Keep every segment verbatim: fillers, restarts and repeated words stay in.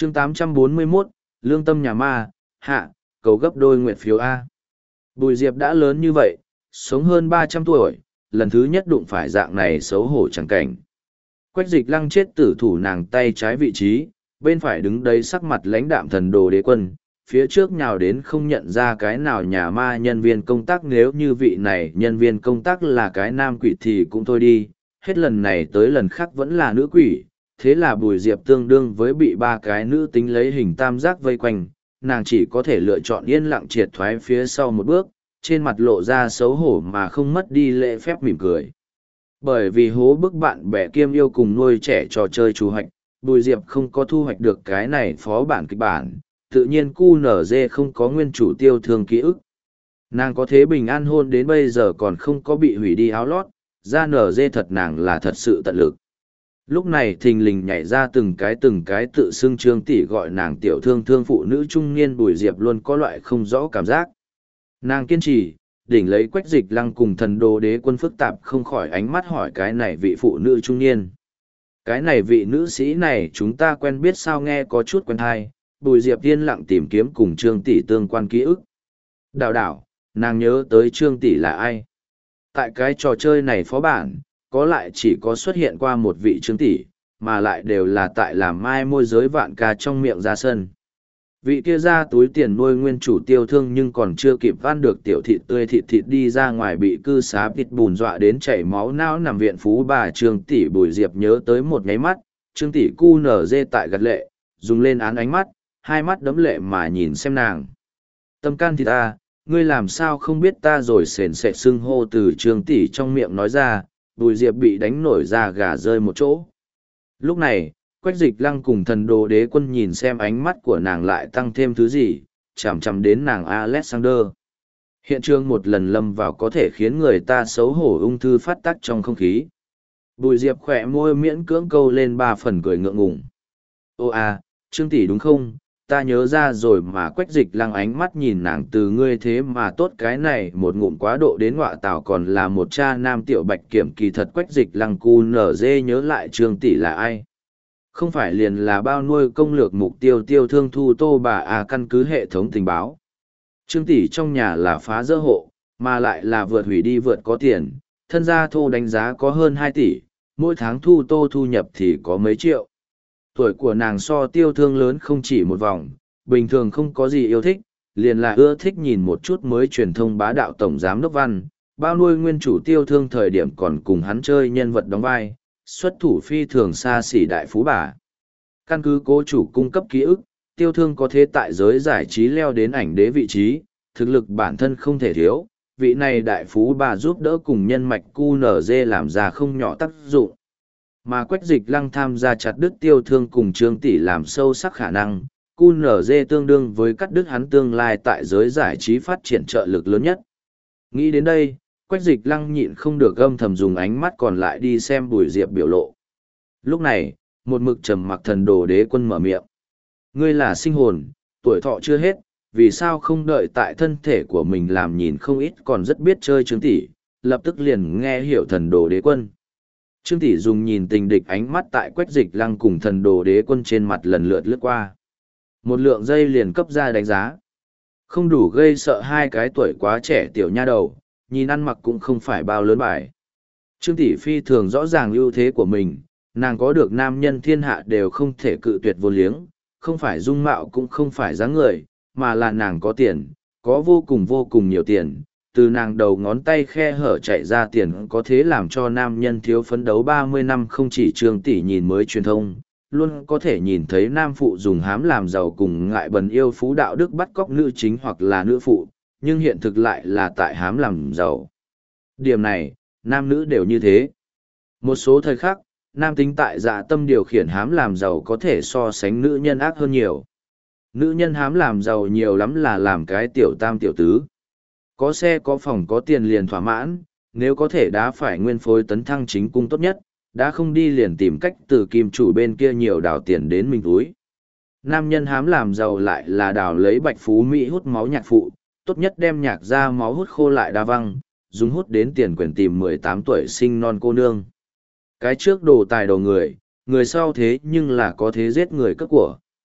chương tám trăm bốn mươi mốt, Lương tâm nhà ma, hạ, cầu gấp đôi nguyện phiếu A. Bùi Diệp đã lớn như vậy, sống hơn ba trăm tuổi, lần thứ nhất đụng phải dạng này xấu hổ chẳng cảnh. Quách Dịch Lăng chết tử thủ nàng tay trái vị trí, bên phải đứng đấy sắc mặt lãnh đạm thần đồ đế quân, phía trước nhào đến không nhận ra cái nào nhà ma nhân viên công tác, nếu như vị này nhân viên công tác là cái nam quỷ thì cũng thôi đi, hết lần này tới lần khác vẫn là nữ quỷ, thế là Bùi Diệp tương đương với bị ba cái nữ tính lấy hình tam giác vây quanh, nàng chỉ có thể lựa chọn yên lặng triệt thoái phía sau một bước, trên mặt lộ ra xấu hổ mà không mất đi lễ phép mỉm cười. Bởi vì hố bức bạn bè kiêm yêu cùng nuôi trẻ trò chơi trù hoạch, Bùi Diệp không có thu hoạch được cái này phó bản kịch bản, tự nhiên cu nở dê không có nguyên chủ tiêu thương ký ức. Nàng có thế bình an hôn đến bây giờ còn không có bị hủy đi áo lót, ra nở dê thật nàng là thật sự tận lực. Lúc này thình lình nhảy ra từng cái từng cái tự xưng Trương tỷ gọi nàng tiểu thương thương phụ nữ trung niên, Bùi Diệp luôn có loại không rõ cảm giác. Nàng kiên trì, đỉnh lấy Quách Dịch Lăng cùng thần đồ đế quân phức tạp không khỏi ánh mắt hỏi cái này vị phụ nữ trung niên. Cái này vị nữ sĩ này chúng ta quen biết sao, nghe có chút quen thai. Bùi Diệp yên lặng tìm kiếm cùng Trương tỷ tương quan ký ức. Đào đảo, nàng nhớ tới Trương tỷ là ai? Tại cái trò chơi này phó bản, có lại chỉ có xuất hiện qua một vị Trương tỷ, mà lại đều là tại làm mai môi giới vạn ca trong miệng ra sân. Vị kia ra túi tiền nuôi nguyên chủ tiêu thương nhưng còn chưa kịp van được tiểu thịt tươi thịt thịt đi ra ngoài bị cư xá thịt bùn dọa đến chảy máu não nằm viện phú bà Trương tỷ. Bùi Diệp nhớ tới một nháy mắt, Trương tỷ cu nở dê tại gật lệ, dùng lên án ánh mắt, hai mắt đấm lệ mà nhìn xem nàng. Tâm can thì ta, ngươi làm sao không biết ta rồi, sền sệt xưng hô từ Trương tỷ trong miệng nói ra. Bùi Diệp bị đánh nổi da gà rơi một chỗ. Lúc này, Quách Dịch Lăng cùng thần đồ đế quân nhìn xem ánh mắt của nàng lại tăng thêm thứ gì, chằm chằm đến nàng Alexander. Hiện trường một lần lâm vào có thể khiến người ta xấu hổ ung thư phát tác trong không khí. Bùi Diệp khỏe môi miễn cưỡng câu lên ba phần cười ngượng ngùng. Ô à, Trương tỷ đúng không? Ta nhớ ra rồi mà. Quách Dịch Lăng ánh mắt nhìn nàng, từ ngươi thế mà tốt cái này một ngụm quá độ đến ngọa tảo còn là một cha nam tiểu bạch kiểm. Kỳ thật Quách Dịch Lăng cu nở dê nhớ lại Trương tỷ là ai. Không phải liền là bao nuôi công lược mục tiêu tiêu thương thu tô bà à, căn cứ hệ thống tình báo. Trương tỷ trong nhà là phá dỡ hộ, mà lại là vượt hủy đi vượt có tiền, thân gia thô đánh giá có hơn hai tỷ, mỗi tháng thu tô thu nhập thì có mấy triệu. Tuổi của nàng so tiêu thương lớn không chỉ một vòng, bình thường không có gì yêu thích, liền là ưa thích nhìn một chút mới truyền thông bá đạo tổng giám đốc văn, bao nuôi nguyên chủ tiêu thương thời điểm còn cùng hắn chơi nhân vật đóng vai, xuất thủ phi thường xa xỉ đại phú bà. Căn cứ cố chủ cung cấp ký ức, tiêu thương có thế tại giới giải trí leo đến ảnh đế vị trí, thực lực bản thân không thể thiếu, vị này đại phú bà giúp đỡ cùng nhân mạch cu nở dê làm ra không nhỏ tác dụng. Mà Quách Dịch Lăng tham gia chặt đứt tiêu thương cùng Trương tỷ làm sâu sắc khả năng, cu nở dê tương đương với cắt đứt hắn tương lai tại giới giải trí phát triển trợ lực lớn nhất. Nghĩ đến đây, Quách Dịch Lăng nhịn không được âm thầm dùng ánh mắt còn lại đi xem Bùi Diệp biểu lộ. Lúc này, một mực trầm mặc thần đồ đế quân mở miệng. Ngươi là sinh hồn, tuổi thọ chưa hết, vì sao không đợi tại thân thể của mình làm, nhìn không ít còn rất biết chơi Trương tỷ, lập tức liền nghe hiểu thần đồ đế quân. Trương tỷ dùng nhìn tình địch ánh mắt tại Quách Dịch Lăng cùng thần đồ đế quân trên mặt lần lượt lướt qua. Một lượng giây liền cấp ra đánh giá. Không đủ gây sợ hai cái tuổi quá trẻ tiểu nha đầu, nhìn ăn mặc cũng không phải bao lớn bài. Trương tỷ phi thường rõ ràng ưu thế của mình, nàng có được nam nhân thiên hạ đều không thể cự tuyệt vô liếng, không phải dung mạo cũng không phải dáng người, mà là nàng có tiền, có vô cùng vô cùng nhiều tiền. Từ nàng đầu ngón tay khe hở chạy ra tiền có thế làm cho nam nhân thiếu phấn đấu ba mươi năm. Không chỉ Trương tỷ nhìn mới truyền thông, luôn có thể nhìn thấy nam phụ dùng hám làm giàu cùng ngại bần yêu phú đạo đức bắt cóc nữ chính hoặc là nữ phụ, nhưng hiện thực lại là tại hám làm giàu. Điểm này, nam nữ đều như thế. Một số thời khắc, nam tính tại dạ tâm điều khiển hám làm giàu có thể so sánh nữ nhân ác hơn nhiều. Nữ nhân hám làm giàu nhiều lắm là làm cái tiểu tam tiểu tứ. Có xe có phòng có tiền liền thỏa mãn, nếu có thể đã phải nguyên phối tấn thăng chính cung tốt nhất, đã không đi liền tìm cách từ kim chủ bên kia nhiều đào tiền đến mình túi. Nam nhân hám làm giàu lại là đào lấy bạch phú Mỹ hút máu nhạc phụ, tốt nhất đem nhạc ra máu hút khô lại đa văng, dùng hút đến tiền quyền tìm mười tám tuổi sinh non cô nương. Cái trước đồ tài đồ người, người sau thế nhưng là có thế giết người cất của.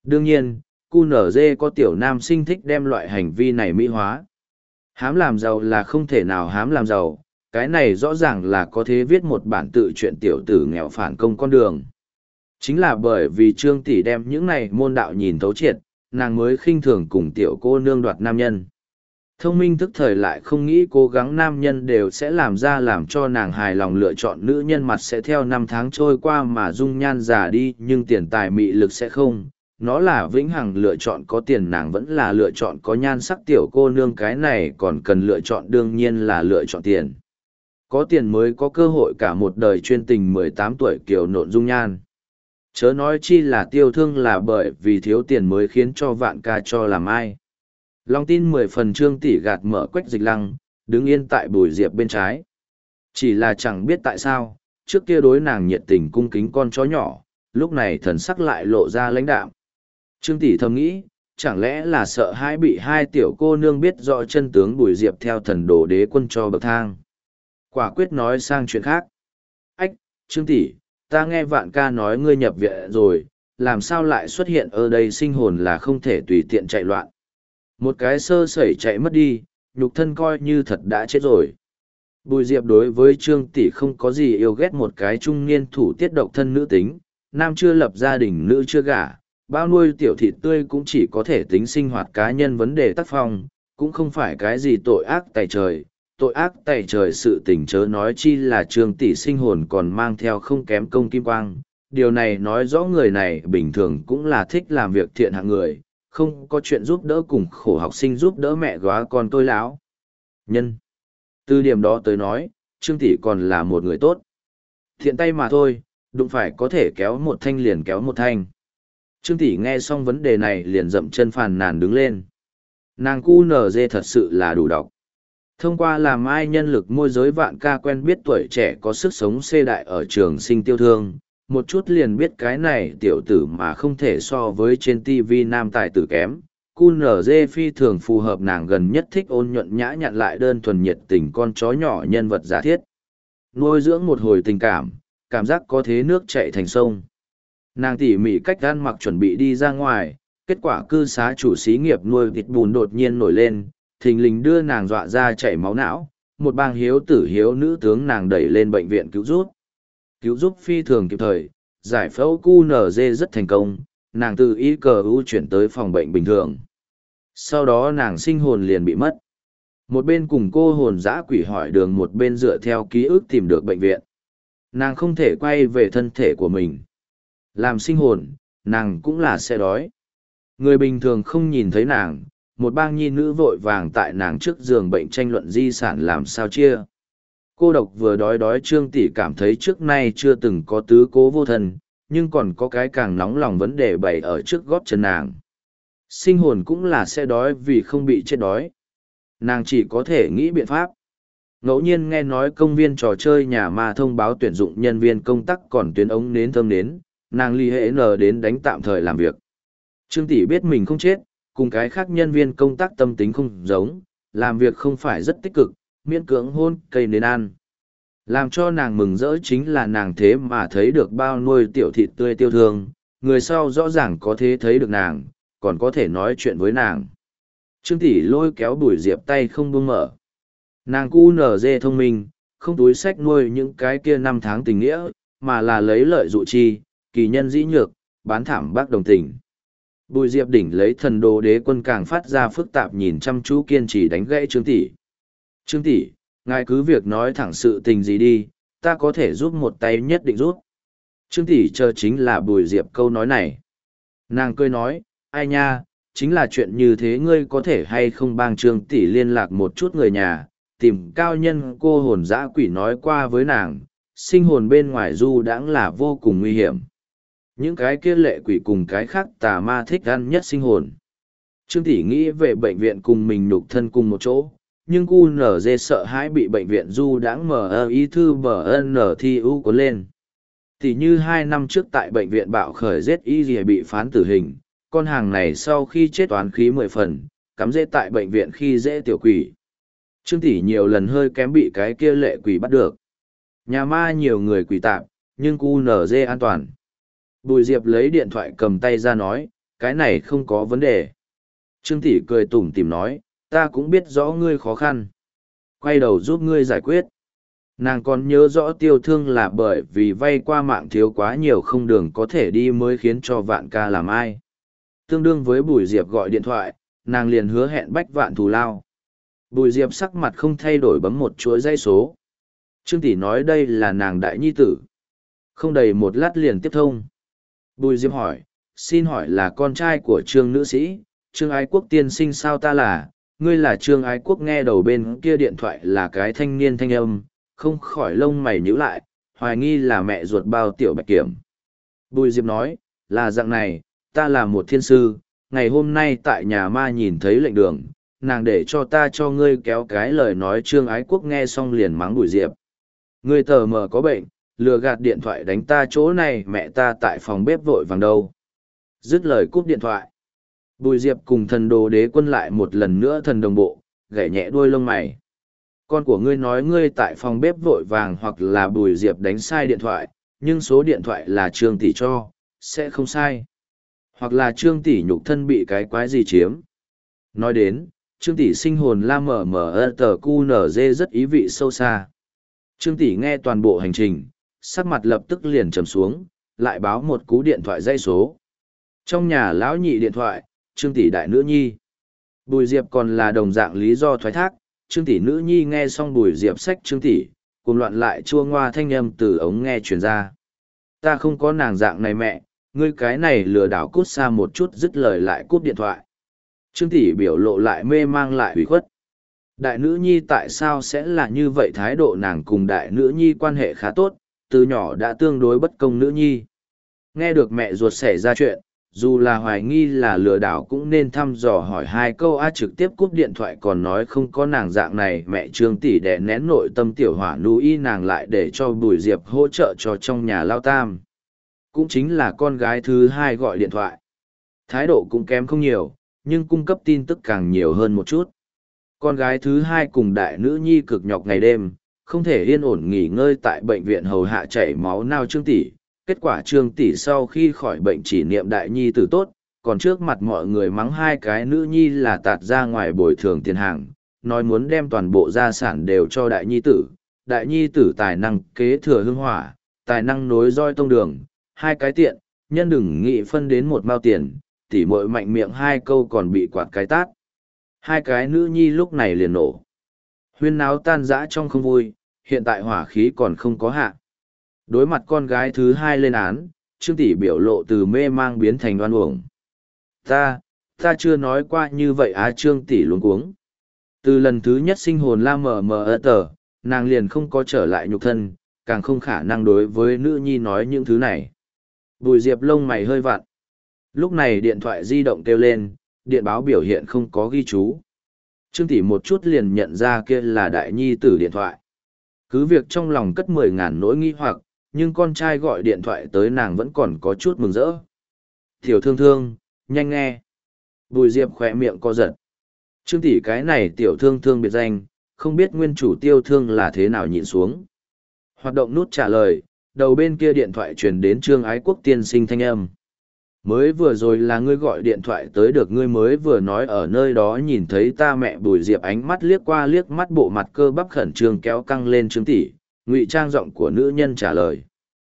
Đương nhiên, cu nở dê có tiểu nam sinh thích đem loại hành vi này mỹ hóa. Hám làm giàu là không thể nào hám làm giàu, cái này rõ ràng là có thể viết một bản tự truyện tiểu tử nghèo phản công con đường. Chính là bởi vì Trương Tỷ đem những này môn đạo nhìn thấu triệt, nàng mới khinh thường cùng tiểu cô nương đoạt nam nhân. Thông minh thức thời lại không nghĩ cố gắng nam nhân đều sẽ làm ra làm cho nàng hài lòng lựa chọn nữ nhân mặt sẽ theo năm tháng trôi qua mà dung nhan già đi nhưng tiền tài mị lực sẽ không. Nó là vĩnh hằng lựa chọn có tiền nàng vẫn là lựa chọn có nhan sắc tiểu cô nương cái này còn cần lựa chọn đương nhiên là lựa chọn tiền. Có tiền mới có cơ hội cả một đời chuyên tình mười tám tuổi kiểu nộn dung nhan. Chớ nói chi là tiêu thương là bởi vì thiếu tiền mới khiến cho vạn ca cho làm ai. Long tin mười phần Trương Tỷ gạt mở Quách Dịch Lăng, đứng yên tại Bùi Diệp bên trái. Chỉ là chẳng biết tại sao, trước kia đối nàng nhiệt tình cung kính con chó nhỏ, lúc này thần sắc lại lộ ra lãnh đạm. Trương Tỷ thầm nghĩ, chẳng lẽ là sợ hai bị hai tiểu cô nương biết rõ chân tướng Bùi Diệp theo thần đồ đế quân cho bậc thang. Quả quyết nói sang chuyện khác. Ách, Trương Tỷ, ta nghe vạn ca nói ngươi nhập viện rồi, làm sao lại xuất hiện ở đây sinh hồn là không thể tùy tiện chạy loạn. Một cái sơ sẩy chạy mất đi, nhục thân coi như thật đã chết rồi. Bùi Diệp đối với Trương Tỷ không có gì yêu ghét một cái trung niên thủ tiết độc thân nữ tính, nam chưa lập gia đình nữ chưa gả, bao nuôi tiểu thịt tươi cũng chỉ có thể tính sinh hoạt cá nhân vấn đề tác phong, cũng không phải cái gì tội ác tày trời. Tội ác tày trời sự tình chớ nói chi là Trương Tỷ sinh hồn còn mang theo không kém công kim quang. Điều này nói rõ người này bình thường cũng là thích làm việc thiện hạng người, không có chuyện giúp đỡ cùng khổ học sinh giúp đỡ mẹ góa con tôi lão. Nhân. Từ điểm đó tới nói, Trương Tỷ còn là một người tốt. Thiện tay mà thôi, đụng phải có thể kéo một thanh liền kéo một thanh. Trương Tỷ nghe xong vấn đề này liền dậm chân phàn nàn đứng lên. Nàng cu nở dê thật sự là đủ độc. Thông qua làm ai nhân lực môi giới vạn ca quen biết tuổi trẻ có sức sống xê đại ở trường sinh tiêu thương, một chút liền biết cái này tiểu tử mà không thể so với trên ti vi nam tài tử kém. Cu nở dê phi thường phù hợp nàng gần nhất thích ôn nhuận nhã nhặn lại đơn thuần nhiệt tình con chó nhỏ nhân vật giả thiết. Nuôi dưỡng một hồi tình cảm, cảm giác có thế nước chạy thành sông. Nàng tỉ mỉ cách ăn mặc chuẩn bị đi ra ngoài, kết quả cư xá chủ xí nghiệp nuôi thịt bùn đột nhiên nổi lên, thình lình đưa nàng dọa ra chảy máu não, một bang hiếu tử hiếu nữ tướng nàng đẩy lên bệnh viện cứu giúp. Cứu giúp phi thường kịp thời, giải phẫu cu nở dê rất thành công, nàng từ y cờ u chuyển tới phòng bệnh bình thường. Sau đó nàng sinh hồn liền bị mất. Một bên cùng cô hồn dã quỷ hỏi đường một bên dựa theo ký ức tìm được bệnh viện. Nàng không thể quay về thân thể của mình. Làm sinh hồn, nàng cũng là sẽ đói. Người bình thường không nhìn thấy nàng, một bang nhi nữ vội vàng tại nàng trước giường bệnh tranh luận di sản làm sao chia. Cô độc vừa đói đói Trương Tỷ cảm thấy trước nay chưa từng có tứ cố vô thân, nhưng còn có cái càng nóng lòng vấn đề bày ở trước gót chân nàng. Sinh hồn cũng là sẽ đói vì không bị chết đói. Nàng chỉ có thể nghĩ biện pháp. Ngẫu nhiên nghe nói công viên trò chơi nhà ma thông báo tuyển dụng nhân viên công tác còn tuyến ống nến thơm nến, nàng ly hệ nờ đến đánh tạm thời làm việc. Trương Tỷ biết mình không chết, cùng cái khác nhân viên công tác tâm tính không giống, làm việc không phải rất tích cực, miễn cưỡng hôn cây nến ăn. Làm cho nàng mừng rỡ chính là nàng thế mà thấy được bao nuôi tiểu thịt tươi tiêu thương, người sau rõ ràng có thế thấy được nàng, còn có thể nói chuyện với nàng. Trương Tỷ lôi kéo Bùi Diệp tay không buông mở. Nàng cu nở dê thông minh, không túi sách nuôi những cái kia năm tháng tình nghĩa, mà là lấy lợi dụ chi, kỳ nhân dĩ nhược, bán thảm bác đồng tình. Bùi Diệp đỉnh lấy thần đồ đế quân càng phát ra phức tạp nhìn chăm chú kiên trì đánh gãy Trương Tỷ. Trương Tỷ, ngài cứ việc nói thẳng sự tình gì đi, ta có thể giúp một tay nhất định giúp. Trương Tỷ chờ chính là Bùi Diệp câu nói này. Nàng cười nói, ai nha, chính là chuyện như thế ngươi có thể hay không bang Trương Tỷ liên lạc một chút người nhà, tìm cao nhân cô hồn dã quỷ nói qua với nàng, sinh hồn bên ngoài du đãng là vô cùng nguy hiểm. Những cái kia lệ quỷ cùng cái khác tà ma thích ăn nhất sinh hồn. Trương Tỷ nghĩ về bệnh viện cùng mình nhục thân cùng một chỗ, nhưng cu nở dê sợ hãi bị bệnh viện du đãng mở ơ y thư bờ ân thi u có lên. Thì như hai năm trước tại bệnh viện bạo khởi giết y gì bị phán tử hình, con hàng này sau khi chết toán khí mười phần, cắm dễ tại bệnh viện khi dễ tiểu quỷ. Trương Tỷ nhiều lần hơi kém bị cái kia lệ quỷ bắt được. Nhà ma nhiều người quỷ tạp, nhưng cu nở dê an toàn. Bùi Diệp lấy điện thoại cầm tay ra nói, cái này không có vấn đề. Trương tỷ cười tủm tỉm nói, ta cũng biết rõ ngươi khó khăn. Quay đầu giúp ngươi giải quyết. Nàng còn nhớ rõ Tiêu Thương là bởi vì vay qua mạng thiếu quá nhiều không đường có thể đi mới khiến cho Vạn ca làm ai. Tương đương với Bùi Diệp gọi điện thoại, nàng liền hứa hẹn bách vạn thù lao. Bùi Diệp sắc mặt không thay đổi bấm một chuỗi dây số. Trương tỷ nói đây là nàng đại nhi tử. Không đầy một lát liền tiếp thông. Bùi Diệp hỏi, xin hỏi là con trai của Trương nữ sĩ, Trương Ái Quốc tiên sinh sao ta là, ngươi là Trương Ái Quốc. Nghe đầu bên kia điện thoại là cái thanh niên thanh âm, không khỏi lông mày nhíu lại, hoài nghi là mẹ ruột Bao Tiểu Bạch Kiểm. Bùi Diệp nói, là dạng này, ta là một thiên sư, ngày hôm nay tại nhà ma nhìn thấy lệnh đường, nàng để cho ta cho ngươi kéo cái lời nói. Trương Ái Quốc nghe xong liền mắng Bùi Diệp. Ngươi tờ mờ có bệnh, lừa gạt điện thoại đánh ta chỗ này, mẹ ta tại phòng bếp vội vàng đâu. Dứt lời cúp điện thoại. Bùi Diệp cùng thần đồ đế quân lại một lần nữa thần đồng bộ, gảy nhẹ đuôi lông mày. Con của ngươi nói ngươi tại phòng bếp vội vàng hoặc là Bùi Diệp đánh sai điện thoại, nhưng số điện thoại là Trương tỷ cho, sẽ không sai. Hoặc là Trương tỷ nhục thân bị cái quái gì chiếm. Nói đến, Trương tỷ sinh hồn la mở mở tờ cu nở dê rất ý vị sâu xa. Trương tỷ nghe toàn bộ hành trình, sắc mặt lập tức liền trầm xuống, lại báo một cú điện thoại dây số. Trong nhà lão nhị điện thoại, Trương tỷ đại nữ nhi. Bùi Diệp còn là đồng dạng lý do thoái thác. Trương tỷ nữ nhi nghe xong Bùi Diệp sách Trương tỷ, cùng loạn lại chua ngoa thanh âm từ ống nghe truyền ra. Ta không có nàng dạng này mẹ, ngươi cái này lừa đảo cút xa một chút. Dứt lời lại cúp điện thoại. Trương tỷ biểu lộ lại mê mang lại ủy khuất. Đại nữ nhi tại sao sẽ là như vậy? Thái độ nàng cùng đại nữ nhi quan hệ khá tốt, từ nhỏ đã tương đối bất công nữ nhi. Nghe được mẹ ruột xảy ra chuyện, dù là hoài nghi là lừa đảo cũng nên thăm dò hỏi hai câu. A trực tiếp cúp điện thoại còn nói không có nàng dạng này mẹ. Trương tỷ đè nén nội tâm tiểu hỏa nú y nàng lại để cho Bùi Diệp hỗ trợ cho trong nhà lao tam. Cũng chính là con gái thứ hai gọi điện thoại. Thái độ cũng kém không nhiều, nhưng cung cấp tin tức càng nhiều hơn một chút. Con gái thứ hai cùng đại nữ nhi cực nhọc ngày đêm, không thể yên ổn nghỉ ngơi tại bệnh viện hầu hạ chảy máu nao Trương tỷ. Kết quả Trương tỷ sau khi khỏi bệnh chỉ niệm đại nhi tử tốt, còn trước mặt mọi người mắng hai cái nữ nhi là tạt ra ngoài bồi thường tiền hàng, nói muốn đem toàn bộ gia sản đều cho đại nhi tử. Đại nhi tử tài năng kế thừa hương hỏa, tài năng nối roi tông đường, hai cái tiện, nhân đừng nghĩ phân đến một mao tiền, tỷ muội mạnh miệng hai câu còn bị quạt cái tát. Hai cái nữ nhi lúc này liền nổ. Huyên náo tan rã trong không vui, hiện tại hỏa khí còn không có hạ. Đối mặt con gái thứ hai lên án, Trương tỷ biểu lộ từ mê mang biến thành đoan uổng. Ta, ta chưa nói qua như vậy á. Trương tỷ luống cuống. Từ lần thứ nhất sinh hồn la mờ mờ ơ tờ, nàng liền không có trở lại nhục thân, càng không khả năng đối với nữ nhi nói những thứ này. Bùi Diệp lông mày hơi vặn. Lúc này điện thoại di động kêu lên, điện báo biểu hiện không có ghi chú. Trương tỷ một chút liền nhận ra kia là đại nhi tử điện thoại. Cứ việc trong lòng cất mười ngàn nỗi nghi hoặc, nhưng con trai gọi điện thoại tới nàng vẫn còn có chút mừng rỡ. Tiểu thương thương, nhanh nghe. Bùi Diệp khỏe miệng co giật. Trương tỷ cái này tiểu thương thương biệt danh, không biết nguyên chủ Tiêu Thương là thế nào nhịn xuống. Hoạt động nút trả lời, đầu bên kia điện thoại truyền đến Trương Ái Quốc tiên sinh thanh âm. Mới vừa rồi là ngươi gọi điện thoại tới được, ngươi mới vừa nói ở nơi đó nhìn thấy ta. Mẹ Bùi Diệp ánh mắt liếc qua liếc mắt bộ mặt cơ bắp khẩn trương kéo căng lên. Trương tỷ, ngụy trang giọng của nữ nhân trả lời.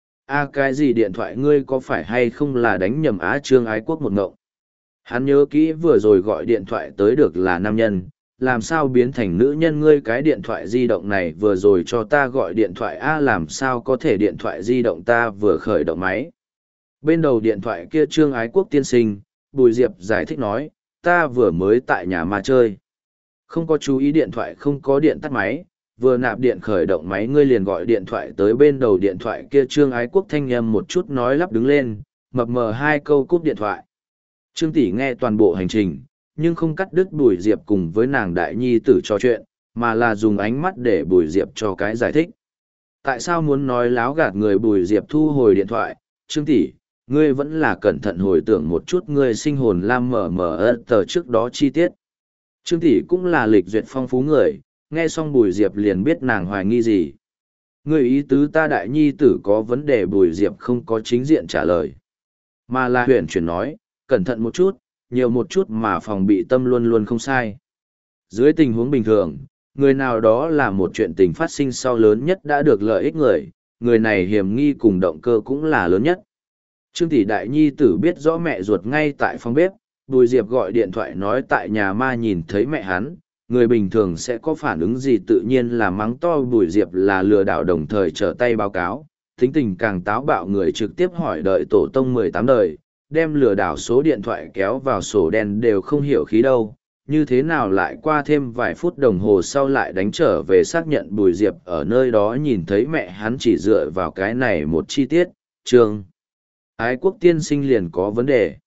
A cái gì điện thoại, ngươi có phải hay không là đánh nhầm á? Trương Ái Quốc một ngộng. Hắn nhớ kỹ vừa rồi gọi điện thoại tới được là nam nhân, làm sao biến thành nữ nhân? Ngươi cái điện thoại di động này vừa rồi cho ta gọi điện thoại a? Làm sao có thể? Điện thoại di động ta vừa khởi động máy. Bên đầu điện thoại kia Trương Ái Quốc tiên sinh, Bùi Diệp giải thích nói, ta vừa mới tại nhà mà chơi. Không có chú ý điện thoại không có điện tắt máy, vừa nạp điện khởi động máy ngươi liền gọi điện thoại tới. Bên đầu điện thoại kia Trương Ái Quốc thanh âm một chút nói lắp đứng lên, mập mờ hai câu cúp điện thoại. Trương tỷ nghe toàn bộ hành trình, nhưng không cắt đứt Bùi Diệp cùng với nàng đại nhi tử trò chuyện, mà là dùng ánh mắt để Bùi Diệp cho cái giải thích. Tại sao muốn nói láo gạt người? Bùi Diệp thu hồi điện thoại. Trương tỷ, ngươi vẫn là cẩn thận hồi tưởng một chút ngươi sinh hồn lam mở mở tờ trước đó chi tiết. Trương tỷ cũng là lịch duyệt phong phú người, nghe xong Bùi Diệp liền biết nàng hoài nghi gì. Ngươi ý tứ ta đại nhi tử có vấn đề? Bùi Diệp không có chính diện trả lời, mà là huyền chuyển nói, cẩn thận một chút, nhiều một chút mà phòng bị tâm luôn luôn không sai. Dưới tình huống bình thường, người nào đó là một chuyện tình phát sinh sau lớn nhất đã được lợi ích người, người này hiểm nghi cùng động cơ cũng là lớn nhất. Trương tỷ đại nhi tử biết rõ mẹ ruột ngay tại phòng bếp, Bùi Diệp gọi điện thoại nói tại nhà ma nhìn thấy mẹ hắn, người bình thường sẽ có phản ứng gì tự nhiên là mắng to Bùi Diệp là lừa đảo đồng thời trở tay báo cáo, tính tình càng táo bạo người trực tiếp hỏi đợi tổ tông mười tám đời, đem lừa đảo số điện thoại kéo vào sổ đen đều không hiểu khí đâu, như thế nào lại qua thêm vài phút đồng hồ sau lại đánh trở về xác nhận Bùi Diệp ở nơi đó nhìn thấy mẹ hắn chỉ dựa vào cái này một chi tiết, trường. Ái quốc tiên sinh liền có vấn đề.